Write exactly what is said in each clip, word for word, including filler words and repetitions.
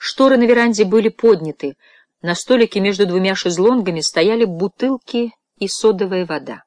Шторы на веранде были подняты, на столике между двумя шезлонгами стояли бутылки и содовая вода.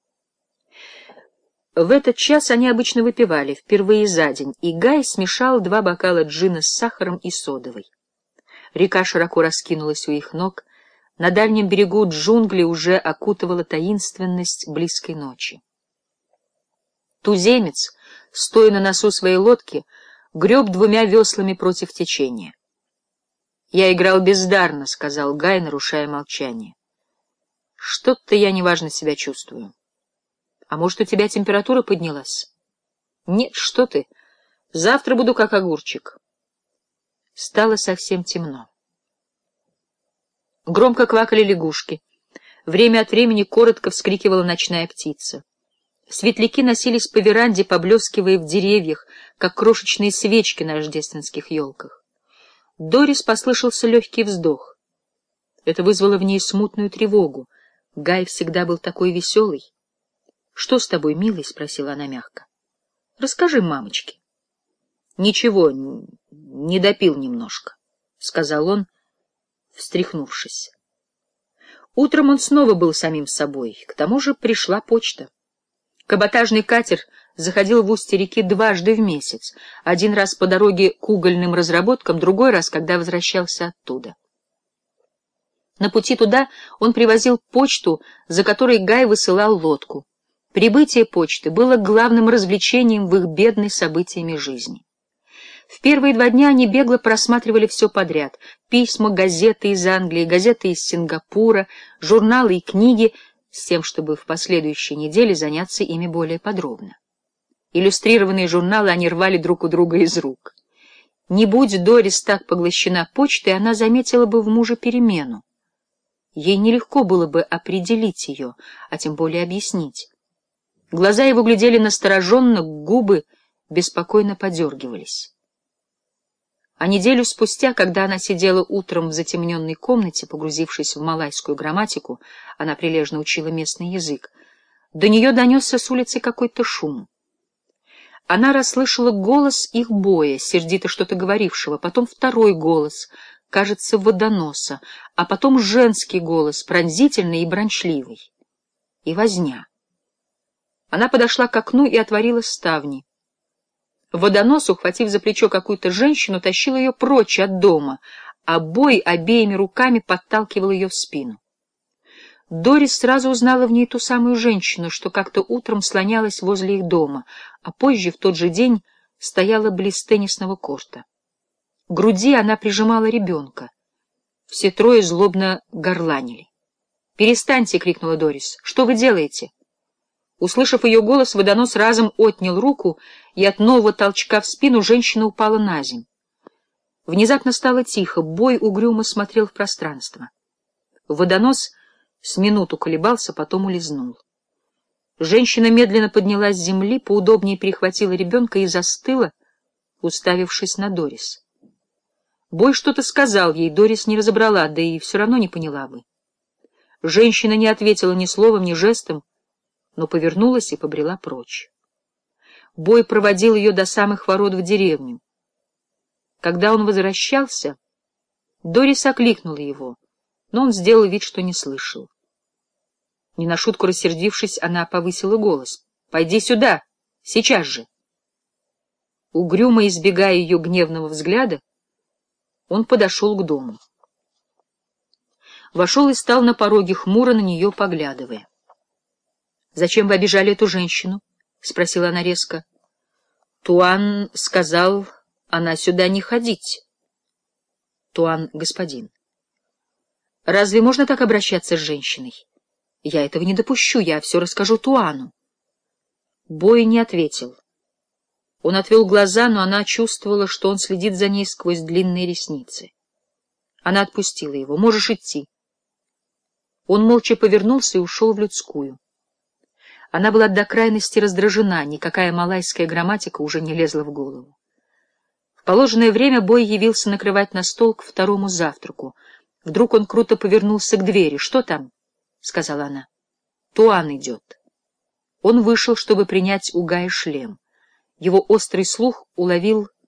В этот час они обычно выпивали, впервые за день, и Гай смешал два бокала джина с сахаром и содовой. Река широко раскинулась у их ног, на дальнем берегу джунгли уже окутывала таинственность близкой ночи. Туземец, стоя на носу своей лодки, греб двумя веслами против течения. «Я играл бездарно», — сказал Гай, нарушая молчание. «Что-то я неважно себя чувствую. А может, у тебя температура поднялась?» «Нет, что ты. Завтра буду как огурчик». Стало совсем темно. Громко квакали лягушки. Время от времени коротко вскрикивала ночная птица. Светляки носились по веранде, поблескивая в деревьях, как крошечные свечки на рождественских елках. Дорис послышался легкий вздох. Это вызвало в ней смутную тревогу. Гай всегда был такой веселый. — Что с тобой, милый? — спросила она мягко. — Расскажи мамочке. — Ничего, не допил немножко, — сказал он, встряхнувшись. Утром он снова был самим собой, к тому же пришла почта. Каботажный катер заходил в устье реки дважды в месяц, один раз по дороге к угольным разработкам, другой раз, когда возвращался оттуда. На пути туда он привозил почту, за которой Гай высылал лодку. Прибытие почты было главным развлечением в их бедной событиями жизни. В первые два дня они бегло просматривали все подряд — письма, газеты из Англии, газеты из Сингапура, журналы и книги, с тем, чтобы в последующей неделе заняться ими более подробно. Иллюстрированные журналы они рвали друг у друга из рук. Не будь Дорис так поглощена почтой, она заметила бы в муже перемену. Ей нелегко было бы определить ее, а тем более объяснить. Глаза его глядели настороженно, губы беспокойно подергивались. А неделю спустя, когда она сидела утром в затемненной комнате, погрузившись в малайскую грамматику, она прилежно учила местный язык, до нее донесся с улицы какой-то шум. Она расслышала голос их боя, сердито что-то говорившего, потом второй голос, кажется, водоноса, а потом женский голос, пронзительный и бранчливый. И возня. Она подошла к окну и отворила ставни. Водонос, ухватив за плечо какую-то женщину, тащил ее прочь от дома, а бой обеими руками подталкивал ее в спину. Дорис сразу узнала в ней ту самую женщину, что как-то утром слонялась возле их дома, а позже, в тот же день, стояла близ теннисного корта. К груди она прижимала ребенка. Все трое злобно горланили. «Перестаньте!» — крикнула Дорис. «Что вы делаете?» Услышав ее голос, водонос разом отнял руку, и от нового толчка в спину женщина упала на земь. Внезапно стало тихо, бой угрюмо смотрел в пространство. Водонос с минуту колебался, потом улизнул. Женщина медленно поднялась с земли, поудобнее перехватила ребенка и застыла, уставившись на Дорис. Бой что-то сказал ей, Дорис не разобрала, да и все равно не поняла бы. Женщина не ответила ни словом, ни жестом, но повернулась и побрела прочь. Бой проводил ее до самых ворот в деревню. Когда он возвращался, Дорис окликнула его, но он сделал вид, что не слышал. Не на шутку рассердившись, она повысила голос. — Пойди сюда! Сейчас же! Угрюмо избегая ее гневного взгляда, он подошел к дому. Вошел и стал на пороге, хмуро на нее поглядывая. — Зачем вы обижали эту женщину? — спросила она резко. — Туан сказал, она сюда не ходить. — Туан — господин. — Разве можно так обращаться с женщиной? Я этого не допущу, я все расскажу Туану. Бой не ответил. Он отвел глаза, но она чувствовала, что он следит за ней сквозь длинные ресницы. Она отпустила его. — Можешь идти. Он молча повернулся и ушел в людскую. Она была до крайности раздражена, никакая малайская грамматика уже не лезла в голову. В положенное время Бой явился накрывать на стол к второму завтраку. Вдруг он круто повернулся к двери. — Что там? — сказала она. — Туан идет. Он вышел, чтобы принять у Гая шлем. Его острый слух уловил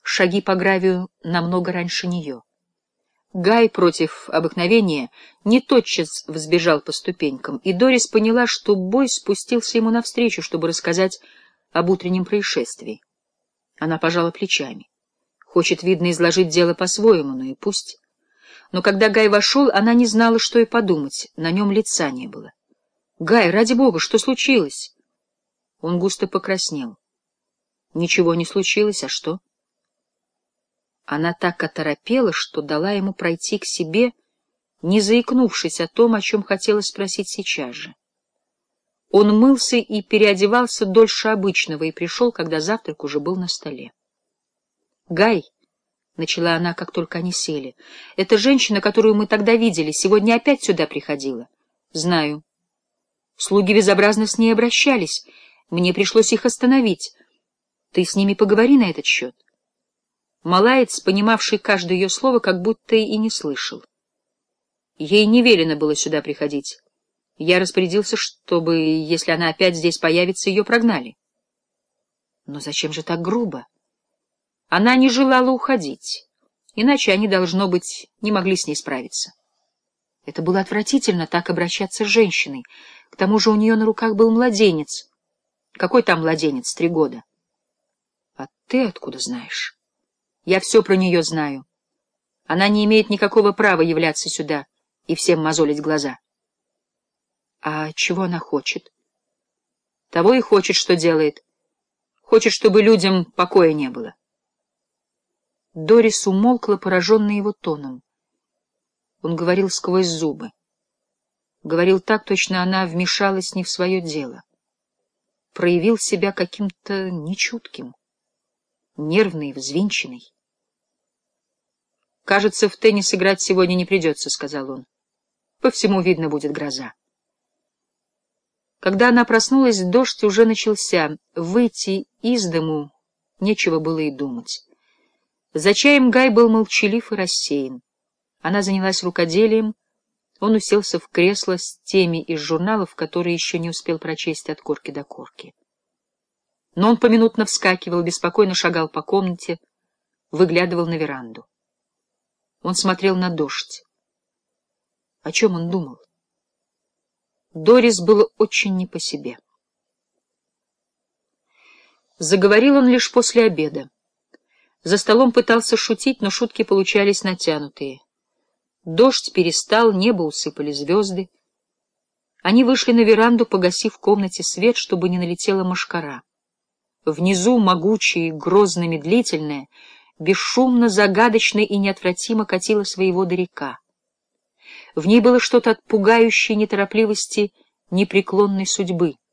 шаги по гравию намного раньше нее. Гай против обыкновения не тотчас взбежал по ступенькам, и Дорис поняла, что Бой спустился ему навстречу, чтобы рассказать об утреннем происшествии. Она пожала плечами. Хочет, видно, изложить дело по-своему, ну и пусть. Но когда Гай вошел, она не знала, что и подумать, на нем лица не было. — Гай, ради бога, что случилось? Он густо покраснел. — Ничего не случилось, а что? Она так оторопела, что дала ему пройти к себе, не заикнувшись о том, о чем хотела спросить сейчас же. Он мылся и переодевался дольше обычного и пришел, когда завтрак уже был на столе. — Гай, — начала она, как только они сели, — эта женщина, которую мы тогда видели, сегодня опять сюда приходила. — Знаю. Слуги безобразно с ней обращались. Мне пришлось их остановить. Ты с ними поговори на этот счет. Малаец, понимавший каждое ее слово, как будто и не слышал. Ей не велено было сюда приходить. Я распорядился, чтобы, если она опять здесь появится, ее прогнали. Но зачем же так грубо? Она не желала уходить, иначе они, должно быть, не могли с ней справиться. Это было отвратительно, так обращаться с женщиной. К тому же у нее на руках был младенец. Какой там младенец? Три года. А ты откуда знаешь? Я все про нее знаю. Она не имеет никакого права являться сюда и всем мозолить глаза. А чего она хочет? Того и хочет, что делает. Хочет, чтобы людям покоя не было. Дорис умолкла, пораженная его тоном. Он говорил сквозь зубы. Говорил так, точно она вмешалась не в свое дело. Проявил себя каким-то нечутким, нервный, взвинченный. — Кажется, в теннис играть сегодня не придется, — сказал он. — По всему видно, будет гроза. Когда она проснулась, дождь уже начался. Выйти из дому нечего было и думать. За чаем Гай был молчалив и рассеян. Она занялась рукоделием. Он уселся в кресло с теми из журналов, которые еще не успел прочесть от корки до корки. Но он поминутно вскакивал, беспокойно шагал по комнате, выглядывал на веранду. Он смотрел на дождь. О чем он думал? Дорис было очень не по себе. Заговорил он лишь после обеда. За столом пытался шутить, но шутки получались натянутые. Дождь перестал, небо усыпали звезды. Они вышли на веранду, погасив в комнате свет, чтобы не налетела мошкара. Внизу, могучая, грозно медлительная, бесшумно, загадочно и неотвратимо катила свои воды река. В ней было что-то от пугающей неторопливости непреклонной судьбы.